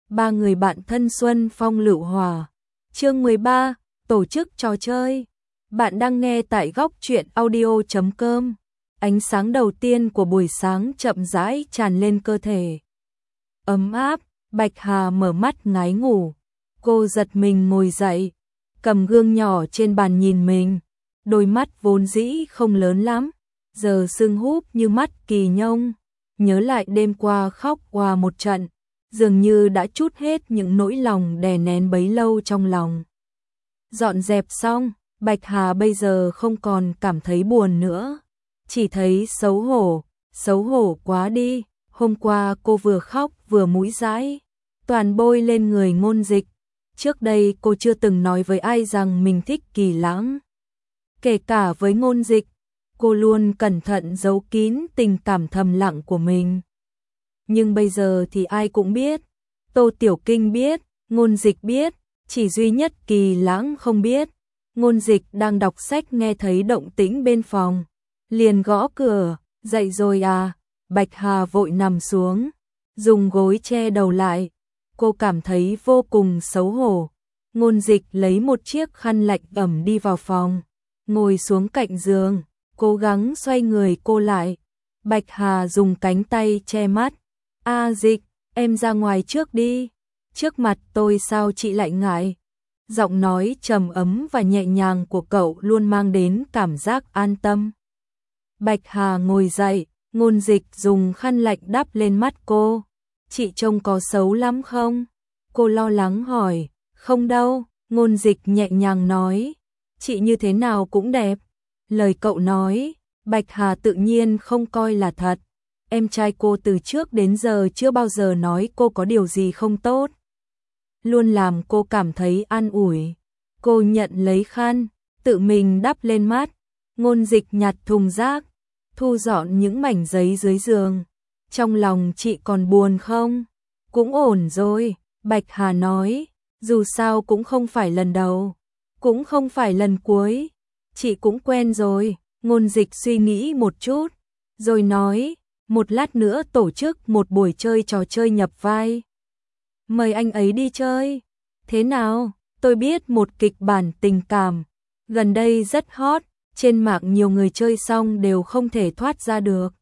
Ba người bạn thân Xuân Phong Lựu Hòa. Chương 13, tổ chức trò chơi. Bạn đang nghe tại góc truyện audio.com. Ánh sáng đầu tiên của buổi sáng chậm rãi tràn lên cơ thể. Ấm áp, Bạch Hà mở mắt ngái ngủ. Cô giật mình ngồi dậy, cầm gương nhỏ trên bàn nhìn mình. Đôi mắt vốn dĩ không lớn lắm, giờ sưng húp như mắt kỳ nhông. Nhớ lại đêm qua khóc qua một trận, dường như đã trút hết những nỗi lòng đè nén bấy lâu trong lòng. Dọn dẹp xong, Bạch Hà bây giờ không còn cảm thấy buồn nữa, chỉ thấy xấu hổ quá đi. Hôm qua cô vừa khóc vừa mũi dãi, toàn bôi lên người Ngôn Dịch. Trước đây cô chưa từng nói với ai rằng mình thích Kỳ Lãng. Kể cả với Ngôn Dịch, cô luôn cẩn thận giấu kín tình cảm thầm lặng của mình. Nhưng bây giờ thì ai cũng biết, Tô Tiểu Kinh biết, Ngôn Dịch biết, chỉ duy nhất Kỳ Lãng không biết. Ngôn Dịch đang đọc sách nghe thấy động tĩnh bên phòng, liền gõ cửa. Dậy rồi à? Bạch Hà vội nằm xuống, dùng gối che đầu lại. Cô cảm thấy vô cùng xấu hổ. Ngôn Dịch lấy một chiếc khăn lạnh ẩm đi vào phòng, ngồi xuống cạnh giường, cố gắng xoay người cô lại. Bạch Hà dùng cánh tay che mắt. Dịch, em ra ngoài trước đi. Trước mặt tôi sao chị lại ngại? Giọng nói trầm ấm và nhẹ nhàng của cậu luôn mang đến cảm giác an tâm. Bạch Hà ngồi dậy, Ngôn Dịch dùng khăn lạnh đắp lên mắt cô. Chị trông có xấu lắm không? Cô lo lắng hỏi. Không đâu, Ngôn Dịch nhẹ nhàng nói. Chị như thế nào cũng đẹp. Lời cậu nói, Bạch Hà tự nhiên không coi là thật. Em trai cô từ trước đến giờ chưa bao giờ nói cô có điều gì không tốt, luôn làm cô cảm thấy an ủi. Cô nhận lấy khăn, tự mình đắp lên mắt. Ngôn Dịch nhặt thùng rác, thu dọn những mảnh giấy dưới giường. Trong lòng chị còn buồn không? Cũng ổn rồi, Bạch Hà nói. Dù sao cũng không phải lần đầu, cũng không phải lần cuối. Chị cũng quen rồi. Ngôn Dịch suy nghĩ một chút, rồi nói. Một lát nữa tổ chức một buổi chơi trò chơi nhập vai. Mời anh ấy đi chơi. Thế nào? Tôi biết một kịch bản tình cảm gần đây rất hot, trên mạng nhiều người chơi xong đều không thể thoát ra được.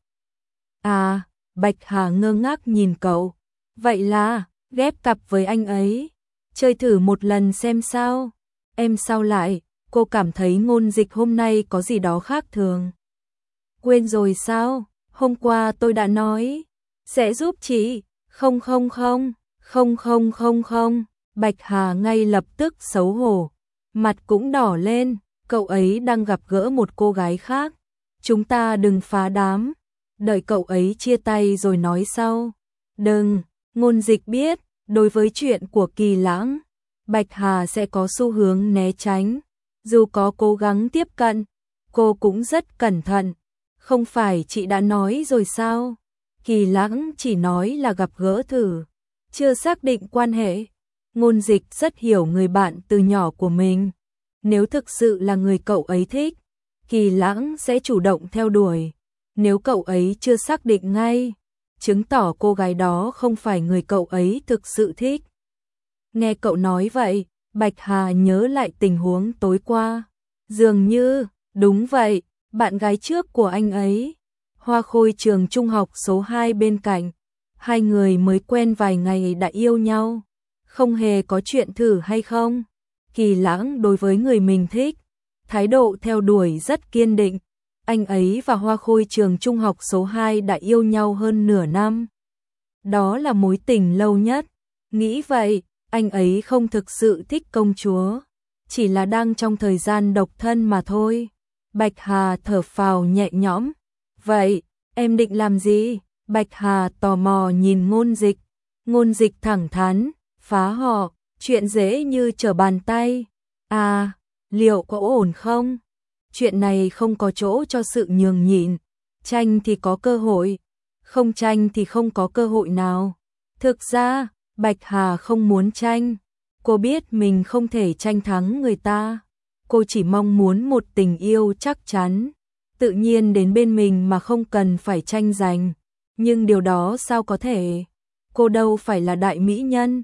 À, Bạch Hà ngơ ngác nhìn cậu. Vậy là ghép cặp với anh ấy, chơi thử một lần xem sao. Em sao lại? Cô cảm thấy Ngôn Dịch hôm nay có gì đó khác thường. Quên rồi sao? Hôm qua tôi đã nói sẽ giúp chị. Không. Bạch Hà ngay lập tức xấu hổ, mặt cũng đỏ lên. Cậu ấy đang gặp gỡ một cô gái khác. Chúng ta đừng phá đám, đợi cậu ấy chia tay rồi nói sau. Đừng. Ngôn Dịch biết, đối với chuyện của Kỳ Lãng, Bạch Hà sẽ có xu hướng né tránh. Dù có cố gắng tiếp cận, cô cũng rất cẩn thận. Không phải chị đã nói rồi sao? Kỳ Lãng chỉ nói là gặp gỡ thử, chưa xác định quan hệ. Ngôn Dịch rất hiểu người bạn từ nhỏ của mình. Nếu thực sự là người cậu ấy thích, Kỳ Lãng sẽ chủ động theo đuổi. Nếu cậu ấy chưa xác định ngay, chứng tỏ cô gái đó không phải người cậu ấy thực sự thích. Nghe cậu nói vậy, Bạch Hà nhớ lại tình huống tối qua. Dường như, đúng vậy, bạn gái trước của anh ấy, Hoa Khôi trường trung học số 2 bên cạnh. Hai người mới quen vài ngày đã yêu nhau, không hề có chuyện thử hay không. Kỳ Lãng đối với người mình thích, thái độ theo đuổi rất kiên định. Anh ấy và Hoa Khôi trường trung học số 2 đã yêu nhau hơn nửa năm. Đó là mối tình lâu nhất. Nghĩ vậy, anh ấy không thực sự thích công chúa, chỉ là đang trong thời gian độc thân mà thôi. Bạch Hà thở phào nhẹ nhõm. Vậy, em định làm gì? Bạch Hà tò mò nhìn Ngôn Dịch. Ngôn Dịch thẳng thắn. Phá họ, chuyện dễ như trở bàn tay. À, liệu có ổn không? Chuyện này không có chỗ cho sự nhường nhịn. Tranh thì có cơ hội, không tranh thì không có cơ hội nào. Thực ra, Bạch Hà không muốn tranh. Cô biết mình không thể tranh thắng người ta. Cô chỉ mong muốn một tình yêu chắc chắn, tự nhiên đến bên mình mà không cần phải tranh giành. Nhưng điều đó sao có thể? Cô đâu phải là đại mỹ nhân,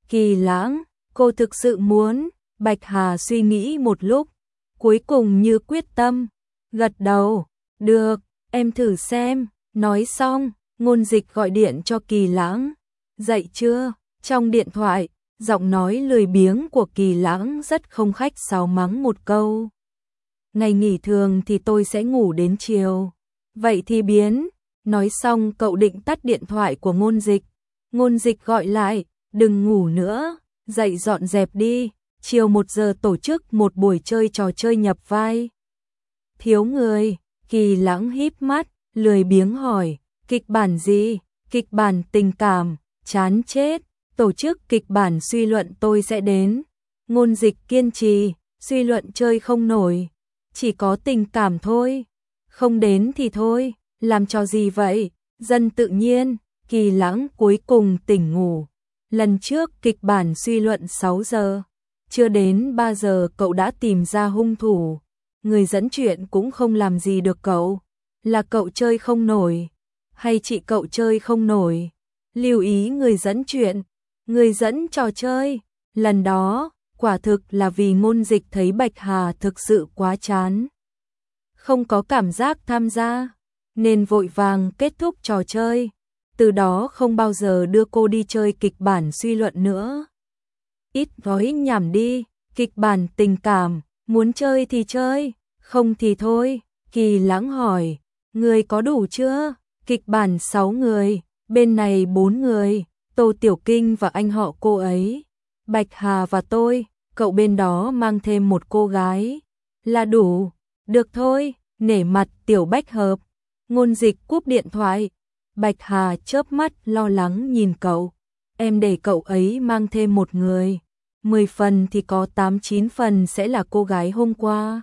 Kỳ Lãng, cô thực sự muốn? Bạch Hà suy nghĩ một lúc, cuối cùng như quyết tâm, gật đầu, được, em thử xem. Nói xong, Ngôn Dịch gọi điện cho Kỳ Lãng. Dậy chưa? Trong điện thoại, giọng nói lười biếng của Kỳ Lãng rất không khách sáo mắng một câu. Ngày nghỉ thường thì tôi sẽ ngủ đến chiều. Vậy thì biến. Nói xong cậu định tắt điện thoại của Ngôn Dịch. Ngôn Dịch gọi lại, đừng ngủ nữa, dậy dọn dẹp đi. Chiều 1 giờ tổ chức một buổi chơi trò chơi nhập vai. Thiếu người. Kỳ Lãng híp mắt, lười biếng hỏi, kịch bản gì? Kịch bản tình cảm, chán chết. Tổ chức kịch bản suy luận tôi sẽ đến. Ngôn Dịch kiên trì, suy luận chơi không nổi. Chỉ có tình cảm thôi. Không đến thì thôi, làm trò gì vậy? Dân tự nhiên. Kỳ Lãng cuối cùng tỉnh ngủ. Lần trước kịch bản suy luận 6 giờ. Chưa đến 3 giờ cậu đã tìm ra hung thủ. Người dẫn chuyện cũng không làm gì được cậu. Là cậu chơi không nổi. Hay chị cậu chơi không nổi. Lưu ý người dẫn chuyện. Người dẫn trò chơi. Lần đó, quả thực là vì Ngôn Dịch thấy Bạch Hà thực sự quá chán. Không có cảm giác tham gia. Nên vội vàng kết thúc trò chơi. Từ đó không bao giờ đưa cô đi chơi kịch bản suy luận nữa. Ít nói nhảm đi, kịch bản tình cảm, muốn chơi thì chơi, không thì thôi. Kỳ Lãng hỏi, người có đủ chưa? Kịch bản 6 người, bên này 4 người, Tô Tiểu Kinh và anh họ cô ấy, Bạch Hà và tôi, cậu bên đó mang thêm một cô gái. Là đủ, được thôi, nể mặt Tiểu Bách Hợp. Ngôn Dịch cúp điện thoại. Bạch Hà chớp mắt lo lắng nhìn cậu. Em để cậu ấy mang thêm một người. 10 phần thì có 8-9 phần sẽ là cô gái hôm qua.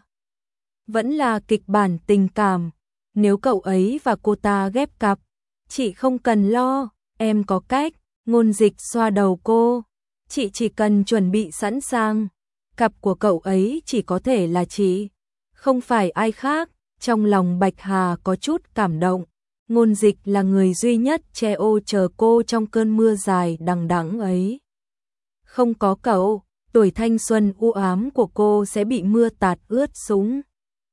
Vẫn là kịch bản tình cảm. Nếu cậu ấy và cô ta ghép cặp, chị không cần lo, em có cách. Ngôn Dịch xoa đầu cô. Chị chỉ cần chuẩn bị sẵn sàng. Cặp của cậu ấy chỉ có thể là chị, không phải ai khác. Trong lòng Bạch Hà có chút cảm động. Ngôn Dịch là người duy nhất che ô chờ cô trong cơn mưa dài đằng đẵng ấy. Không có cậu, tuổi thanh xuân u ám của cô sẽ bị mưa tạt ướt sũng.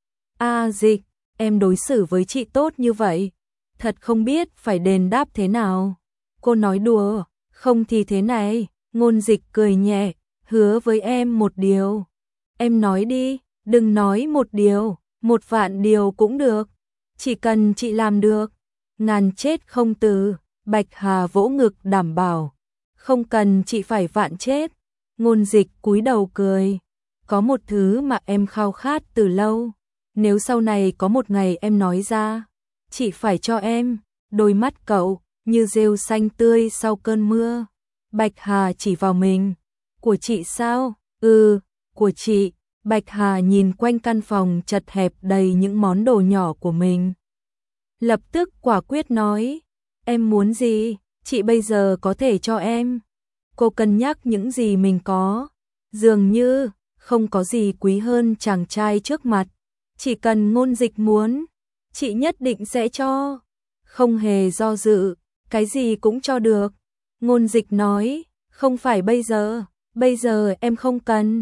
Dịch, em đối xử với chị tốt như vậy, thật không biết phải đền đáp thế nào. Cô nói đùa, không thì thế này. Ngôn Dịch cười nhẹ, hứa với em một điều. Em nói đi, đừng nói một điều, 1.000.000 điều cũng được. Chỉ cần chị làm được, ngàn chết không từ. Bạch Hà vỗ ngực đảm bảo, không cần chị phải vạn chết. Ngôn Dịch cúi đầu cười, có một thứ mà em khao khát từ lâu. Nếu sau này có một ngày em nói ra, chị phải cho em. Đôi mắt cậu như rêu xanh tươi sau cơn mưa. Bạch Hà chỉ vào mình. Của chị sao? Của chị. Bạch Hà nhìn quanh căn phòng chật hẹp đầy những món đồ nhỏ của mình. Lập tức quả quyết nói, em muốn gì, chị bây giờ có thể cho em. Cô cân nhắc những gì mình có. Dường như không có gì quý hơn chàng trai trước mặt. Chỉ cần Ngôn Dịch muốn, chị nhất định sẽ cho. Không hề do dự, cái gì cũng cho được. Ngôn Dịch nói, không phải bây giờ em không cần.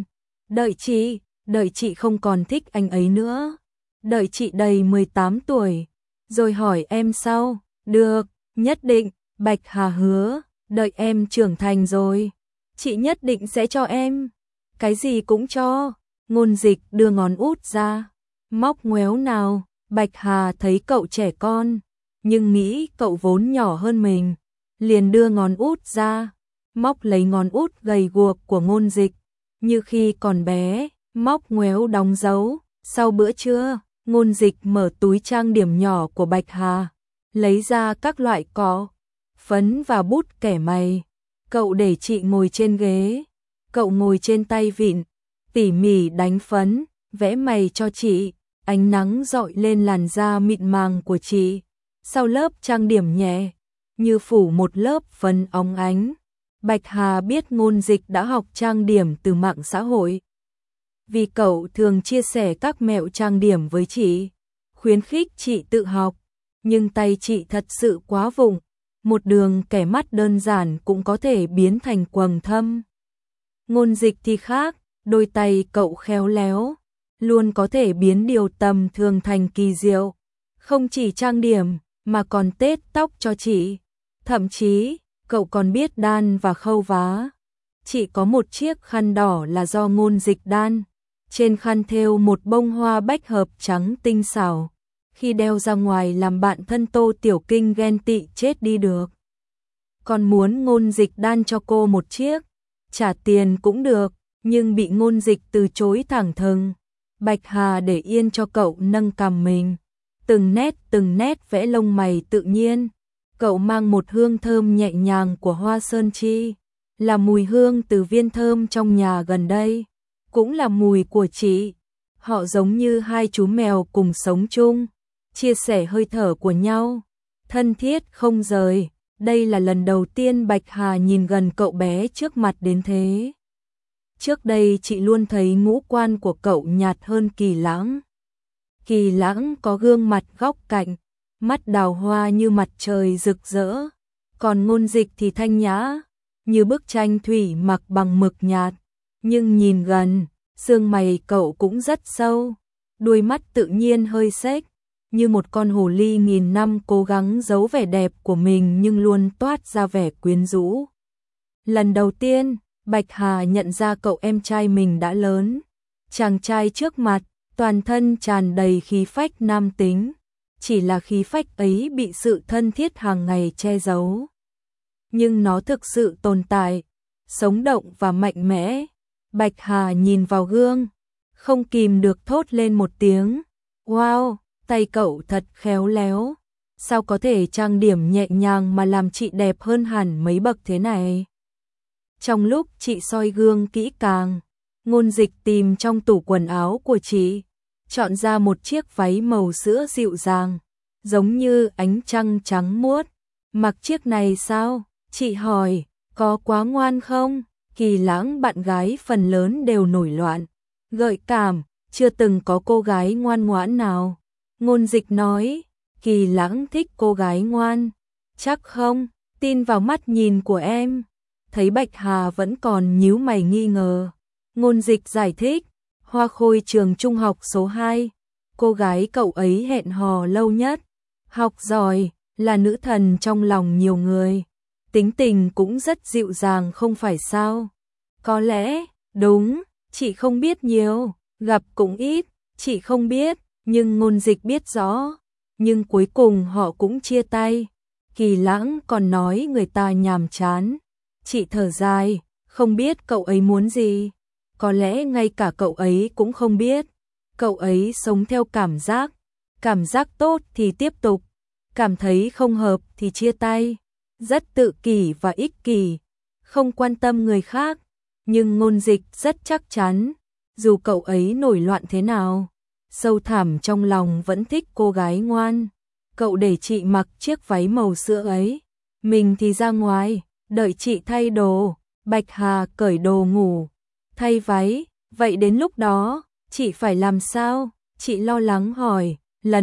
Đợi chị không còn thích anh ấy nữa. Đợi chị đầy 18 tuổi, rồi hỏi em sau. Được, nhất định. Bạch Hà hứa, đợi em trưởng thành rồi, chị nhất định sẽ cho em. Cái gì cũng cho. Ngôn Dịch đưa ngón út ra. Móc ngoéo nào. Bạch Hà thấy cậu trẻ con, nhưng nghĩ cậu vốn nhỏ hơn mình, liền đưa ngón út ra, móc lấy ngón út gầy guộc của Ngôn Dịch, như khi còn bé, móc ngoéo đóng dấu. Sau bữa trưa, Ngôn Dịch mở túi trang điểm nhỏ của Bạch Hà, lấy ra các loại cọ, phấn và bút kẻ mày. Cậu để chị ngồi trên ghế, cậu ngồi trên tay vịn, tỉ mỉ đánh phấn, vẽ mày cho chị. Ánh nắng rọi lên làn da mịn màng của chị, sau lớp trang điểm nhẹ, như phủ một lớp phấn óng ánh. Bạch Hà biết Ngôn Dịch đã học trang điểm từ mạng xã hội, vì cậu thường chia sẻ các mẹo trang điểm với chị, khuyến khích chị tự học, nhưng tay chị thật sự quá vụng. một đường kẻ mắt đơn giản cũng có thể biến thành quầng thâm. Ngôn Dịch thì khác, đôi tay cậu khéo léo, luôn có thể biến điều tầm thường thành kỳ diệu. Không chỉ trang điểm, mà còn tết tóc cho chị. Thậm chí, cậu còn biết đan và khâu vá. Chị có một chiếc khăn đỏ là do Ngôn Dịch đan. Trên khăn thêu một bông hoa bách hợp trắng tinh xảo. Khi đeo ra ngoài làm bạn thân Tô Tiểu Kinh ghen tị chết đi được. Còn muốn Ngôn Dịch đan cho cô một chiếc, trả tiền cũng được, nhưng bị Ngôn Dịch từ chối thẳng thừng. Bạch Hà để yên cho cậu nâng cằm mình, từng nét vẽ lông mày tự nhiên. Cậu mang một hương thơm nhẹ nhàng của hoa sơn chi, là mùi hương từ viên thơm trong nhà gần đây, cũng là mùi của chị. Họ giống như hai chú mèo cùng sống chung, chia sẻ hơi thở của nhau, thân thiết không rời. Đây là lần đầu tiên Bạch Hà nhìn gần cậu bé trước mặt đến thế. Trước đây chị luôn thấy ngũ quan của cậu nhạt hơn Kỳ Lãng. Kỳ Lãng có gương mặt góc cạnh, mắt đào hoa như mặt trời rực rỡ, còn Ngôn Dịch thì thanh nhã, như bức tranh thủy mặc bằng mực nhạt. Nhưng nhìn gần, xương mày cậu cũng rất sâu, đuôi mắt tự nhiên hơi xếch, như một con hồ ly nghìn năm cố gắng giấu vẻ đẹp của mình nhưng luôn toát ra vẻ quyến rũ. Lần đầu tiên, Bạch Hà nhận ra cậu em trai mình đã lớn. Chàng trai trước mặt, toàn thân tràn đầy khí phách nam tính, chỉ là khí phách ấy bị sự thân thiết hàng ngày che giấu. Nhưng nó thực sự tồn tại, sống động và mạnh mẽ. Bạch Hà nhìn vào gương, không kìm được thốt lên một tiếng. Wow, tay cậu thật khéo léo. Sao có thể trang điểm nhẹ nhàng mà làm chị đẹp hơn hẳn mấy bậc thế này? Trong lúc chị soi gương kỹ càng, Ngôn Dịch tìm trong tủ quần áo của chị, chọn ra một chiếc váy màu sữa dịu dàng, giống như ánh trăng trắng muốt. Mặc chiếc này sao? Chị hỏi, có quá ngoan không? Kỳ Lãng bạn gái phần lớn đều nổi loạn, gợi cảm, chưa từng có cô gái ngoan ngoãn nào. Ngôn Dịch nói, Kỳ Lãng thích cô gái ngoan. Chắc không? Tin vào mắt nhìn của em. Thấy Bạch Hà vẫn còn nhíu mày nghi ngờ, Ngôn Dịch giải thích, Hoa Khôi trường trung học số 2, cô gái cậu ấy hẹn hò lâu nhất, học giỏi, là nữ thần trong lòng nhiều người, tính tình cũng rất dịu dàng không phải sao? Có lẽ, đúng, chị không biết nhiều, gặp cũng ít, chị không biết, nhưng Ngôn Dịch biết rõ. Nhưng cuối cùng họ cũng chia tay. Kỳ Lãng còn nói người ta nhàm chán. Chị thở dài, không biết cậu ấy muốn gì. Có lẽ ngay cả cậu ấy cũng không biết. Cậu ấy sống theo cảm giác tốt thì tiếp tục, cảm thấy không hợp thì chia tay. Rất tự kỷ và ích kỷ, không quan tâm người khác. Nhưng Ngôn Dịch rất chắc chắn, dù cậu ấy nổi loạn thế nào, sâu thẳm trong lòng vẫn thích cô gái ngoan. Cậu để chị mặc chiếc váy màu sữa ấy, mình thì ra ngoài, đợi chị thay đồ. Bạch Hà cởi đồ ngủ, thay váy, vậy đến lúc đó, chị phải làm sao? Chị lo lắng hỏi,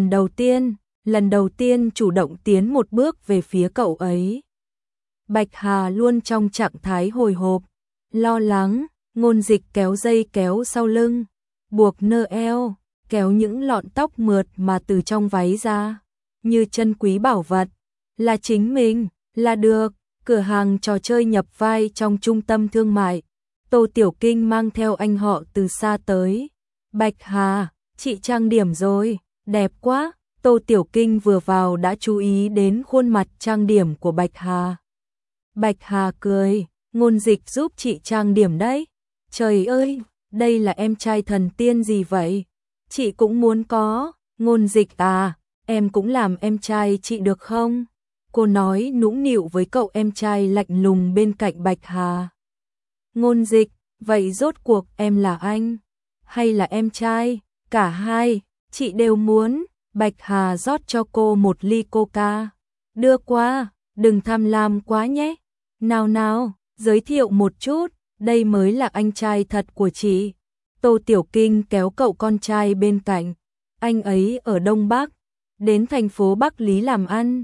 lần đầu tiên chủ động tiến một bước về phía cậu ấy. Bạch Hà luôn trong trạng thái hồi hộp, lo lắng. Ngôn Dịch kéo dây kéo sau lưng, buộc nơ eo, kéo những lọn tóc mượt mà từ trong váy ra, như chân quý bảo vật. Là chính mình, là được. Cửa hàng trò chơi nhập vai trong trung tâm thương mại. Tô Tiểu Kinh mang theo anh họ từ xa tới. Bạch Hà, chị trang điểm rồi, đẹp quá. Tô Tiểu Kinh vừa vào đã chú ý đến khuôn mặt trang điểm của Bạch Hà. Bạch Hà cười, Ngôn Dịch giúp chị trang điểm đấy. Trời ơi, đây là em trai thần tiên gì vậy? Chị cũng muốn có. Ngôn Dịch à, em cũng làm em trai chị được không? Cô nói nũng nịu với cậu em trai lạnh lùng bên cạnh Bạch Hà. Ngôn Dịch, vậy rốt cuộc em là anh hay là em trai? Cả hai, chị đều muốn. Bạch Hà rót cho cô một ly coca. Đưa qua, đừng tham lam quá nhé. Nào, giới thiệu một chút, đây mới là anh trai thật của chị. Tô Tiểu Kinh kéo cậu con trai bên cạnh. Anh ấy ở Đông Bắc, đến thành phố Bắc Lý làm ăn.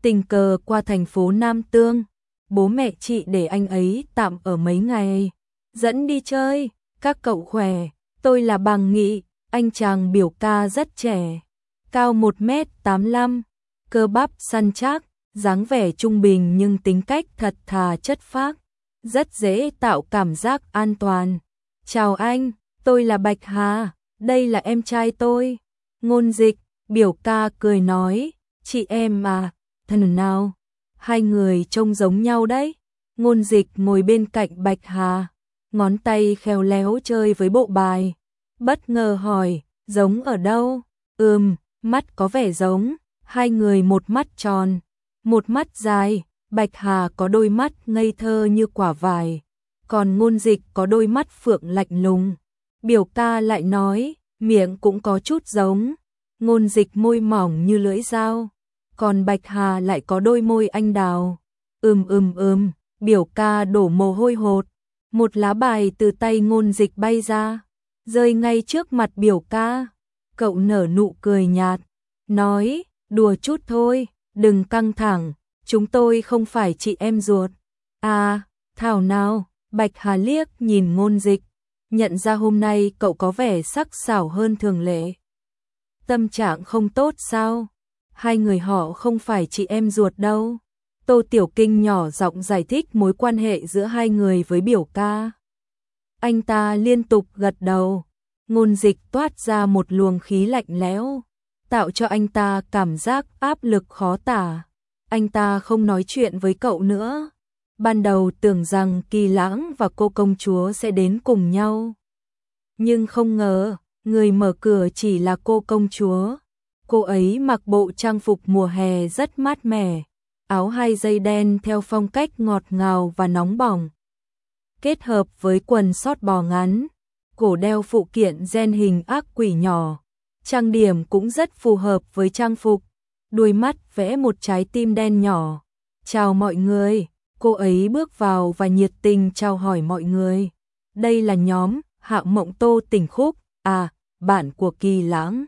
tình cờ qua thành phố Nam Tương, bố mẹ chị để anh ấy tạm ở mấy ngày, dẫn đi chơi, các cậu khỏe, tôi là Bằng Nghị, anh chàng biểu ca rất trẻ, cao 1m85, cơ bắp săn chắc, dáng vẻ trung bình nhưng tính cách thật thà chất phác, rất dễ tạo cảm giác an toàn. Chào anh, tôi là Bạch Hà, đây là em trai tôi. Ngôn Dịch, biểu ca cười nói, chị em à, thân nào? Hai người trông giống nhau đấy. Ngôn Dịch ngồi bên cạnh Bạch Hà, ngón tay khéo léo chơi với bộ bài. Bất ngờ hỏi, giống ở đâu? Mắt có vẻ giống, hai người một mắt tròn, một mắt dài, Bạch Hà có đôi mắt ngây thơ như quả vải, còn Ngôn Dịch có đôi mắt phượng lạnh lùng. Biểu ca lại nói, miệng cũng có chút giống, Ngôn Dịch môi mỏng như lưỡi dao, còn Bạch Hà lại có đôi môi anh đào. Biểu ca đổ mồ hôi hột, một lá bài từ tay Ngôn Dịch bay ra, rơi ngay trước mặt biểu ca. Cậu nở nụ cười nhạt, nói, đùa chút thôi, đừng căng thẳng, chúng tôi không phải chị em ruột. À, thảo nào, Bạch Hà liếc nhìn Ngôn Dịch, nhận ra hôm nay cậu có vẻ sắc sảo hơn thường lệ. Tâm trạng không tốt sao? Hai người họ không phải chị em ruột đâu. Tô Tiểu Kinh nhỏ giọng giải thích mối quan hệ giữa hai người với biểu ca. Anh ta liên tục gật đầu. Ngôn Dịch toát ra một luồng khí lạnh lẽo, tạo cho anh ta cảm giác áp lực khó tả. Anh ta không nói chuyện với cậu nữa. Ban đầu tưởng rằng Kỳ Lãng và cô công chúa sẽ đến cùng nhau, nhưng không ngờ, người mở cửa chỉ là cô công chúa. Cô ấy mặc bộ trang phục mùa hè rất mát mẻ, áo 2 dây đen theo phong cách ngọt ngào và nóng bỏng, kết hợp với quần sót bò ngắn, cổ đeo phụ kiện gen hình ác quỷ nhỏ. Trang điểm cũng rất phù hợp với trang phục, đuôi mắt vẽ một trái tim đen nhỏ. Chào mọi người, cô ấy bước vào và nhiệt tình chào hỏi mọi người. Đây là nhóm Hạo Mộng Tô Tỉnh Khúc, bạn của Kỳ Lãng.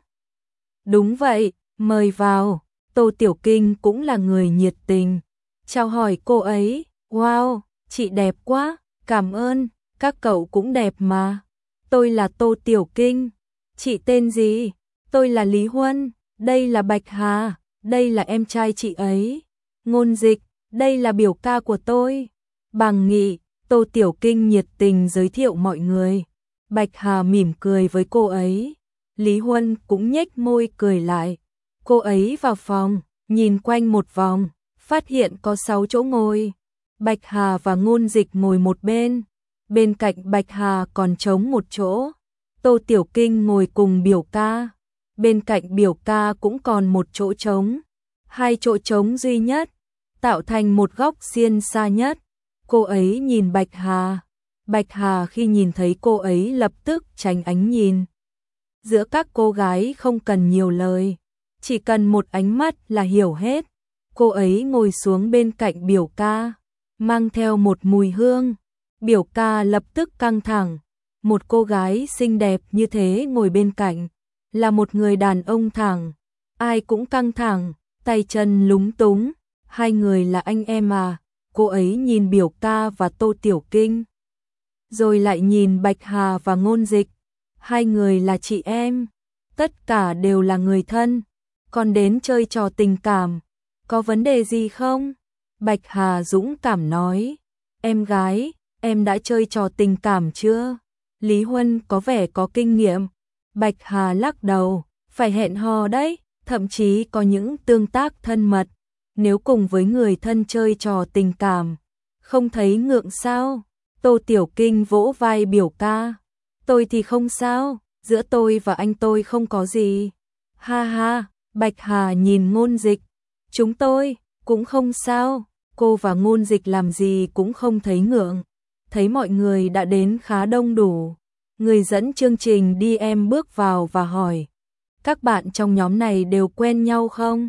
Đúng vậy, mời vào. Tô Tiểu Kinh cũng là người nhiệt tình, chào hỏi cô ấy. Wow, chị đẹp quá, cảm ơn, các cậu cũng đẹp mà. Tôi là Tô Tiểu Kinh. Chị tên gì? Tôi là Lý Huân. Đây là Bạch Hà, đây là em trai chị ấy. Ngôn Dịch, đây là biểu ca của tôi. Bằng Nghị, Tô Tiểu Kinh nhiệt tình giới thiệu mọi người. Bạch Hà mỉm cười với cô ấy. Lý Huân cũng nhếch môi cười lại. Cô ấy vào phòng, nhìn quanh một vòng, phát hiện có 6 chỗ ngồi. Bạch Hà và Ngôn Dịch ngồi một bên. Bên cạnh Bạch Hà còn trống một chỗ. Tô Tiểu Kinh ngồi cùng biểu ca. Bên cạnh biểu ca cũng còn một chỗ trống. 2 chỗ trống duy nhất, tạo thành một góc xiên xa nhất. Cô ấy nhìn Bạch Hà. Bạch Hà khi nhìn thấy cô ấy lập tức tránh ánh nhìn. Giữa các cô gái không cần nhiều lời, chỉ cần một ánh mắt là hiểu hết. Cô ấy ngồi xuống bên cạnh biểu ca, mang theo một mùi hương. Biểu ca lập tức căng thẳng. Một cô gái xinh đẹp như thế ngồi bên cạnh, là một người đàn ông thẳng. Ai cũng căng thẳng, tay chân lúng túng. Hai người là anh em à? Cô ấy nhìn biểu ca và Tô Tiểu Kinh, rồi lại nhìn Bạch Hà và Ngôn Dịch. Hai người là chị em, tất cả đều là người thân, còn đến chơi trò tình cảm, có vấn đề gì không? Bạch Hà dũng cảm nói, em gái, em đã chơi trò tình cảm chưa? Lý Huân có vẻ có kinh nghiệm. Bạch Hà lắc đầu, phải hẹn hò đấy, thậm chí có những tương tác thân mật. Nếu cùng với người thân chơi trò tình cảm, không thấy ngượng sao? Tô Tiểu Kinh vỗ vai biểu ca. Tôi thì không sao, giữa tôi và anh tôi không có gì. Ha ha, Bạch Hà nhìn Ngôn Dịch. Chúng tôi cũng không sao, cô và Ngôn Dịch làm gì cũng không thấy ngượng. Thấy mọi người đã đến khá đông đủ. Người dẫn chương trình đi em bước vào và hỏi, các bạn trong nhóm này đều quen nhau không?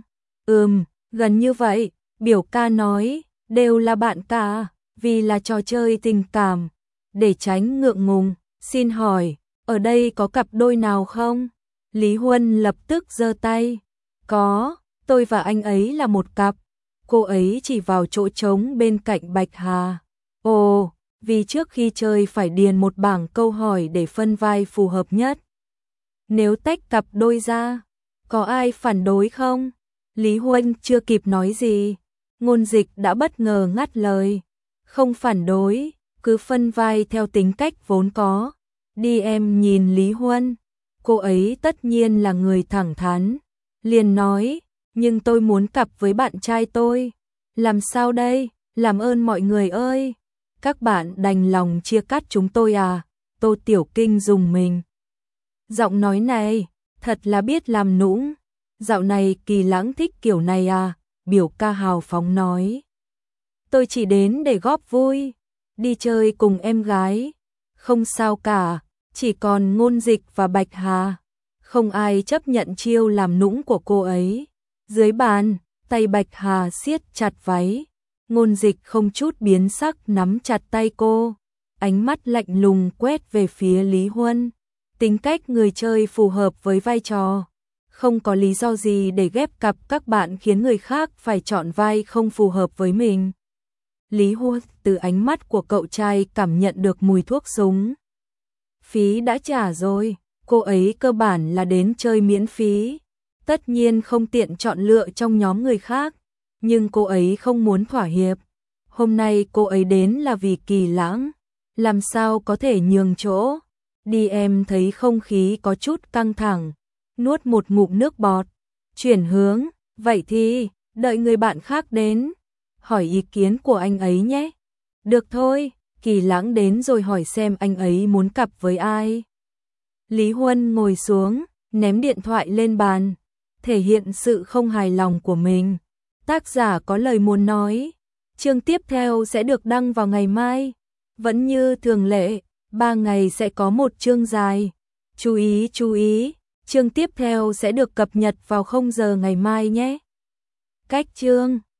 Gần như vậy, biểu ca nói, đều là bạn cả, vì là trò chơi tình cảm. Để tránh ngượng ngùng, xin hỏi, ở đây có cặp đôi nào không? Lý Huân lập tức giơ tay. Có, tôi và anh ấy là một cặp. Cô ấy chỉ vào chỗ trống bên cạnh Bạch Hà. Ồ, vì trước khi chơi phải điền một bảng câu hỏi để phân vai phù hợp nhất. Nếu tách cặp đôi ra, có ai phản đối không? Lý Huân chưa kịp nói gì, Ngôn Dịch đã bất ngờ ngắt lời. Không phản đối, cứ phân vai theo tính cách vốn có. Đi em nhìn Lý Huân, cô ấy tất nhiên là người thẳng thắn. Liền nói, nhưng tôi muốn cặp với bạn trai tôi. Làm sao đây? Làm ơn mọi người ơi. Các bạn đành lòng chia cắt chúng tôi à? Tô Tiểu Kinh dùng mình. Giọng nói này, thật là biết làm nũng. Dạo này Kỳ Lãng thích kiểu này à? Biểu ca hào phóng nói. Tôi chỉ đến để góp vui, đi chơi cùng em gái. Không sao cả, chỉ còn Ngôn Dịch và Bạch Hà. Không ai chấp nhận chiêu làm nũng của cô ấy. Dưới bàn, tay Bạch Hà siết chặt váy. Ngôn Dịch không chút biến sắc nắm chặt tay cô. Ánh mắt lạnh lùng quét về phía Lý Huân. Tính cách người chơi phù hợp với vai trò. Không có lý do gì để ghép cặp các bạn khiến người khác phải chọn vai không phù hợp với mình. Lý Huân từ ánh mắt của cậu trai cảm nhận được mùi thuốc súng. Phí đã trả rồi, cô ấy cơ bản là đến chơi miễn phí. Tất nhiên không tiện chọn lựa trong nhóm người khác, nhưng cô ấy không muốn thỏa hiệp. Hôm nay cô ấy đến là vì Kỳ Lãng, làm sao có thể nhường chỗ. Đi em thấy không khí có chút căng thẳng, nuốt một ngụm nước bọt, chuyển hướng, vậy thì, đợi người bạn khác đến, hỏi ý kiến của anh ấy nhé. Được thôi, Kỳ Lãng đến rồi hỏi xem anh ấy muốn cặp với ai. Lý Huân ngồi xuống, ném điện thoại lên bàn, thể hiện sự không hài lòng của mình. Tác giả có lời muốn nói, chương tiếp theo sẽ được đăng vào ngày mai. Vẫn như thường lệ, 3 ngày sẽ có một chương dài. Chú ý, chương tiếp theo sẽ được cập nhật vào 0 giờ ngày mai nhé. Cách chương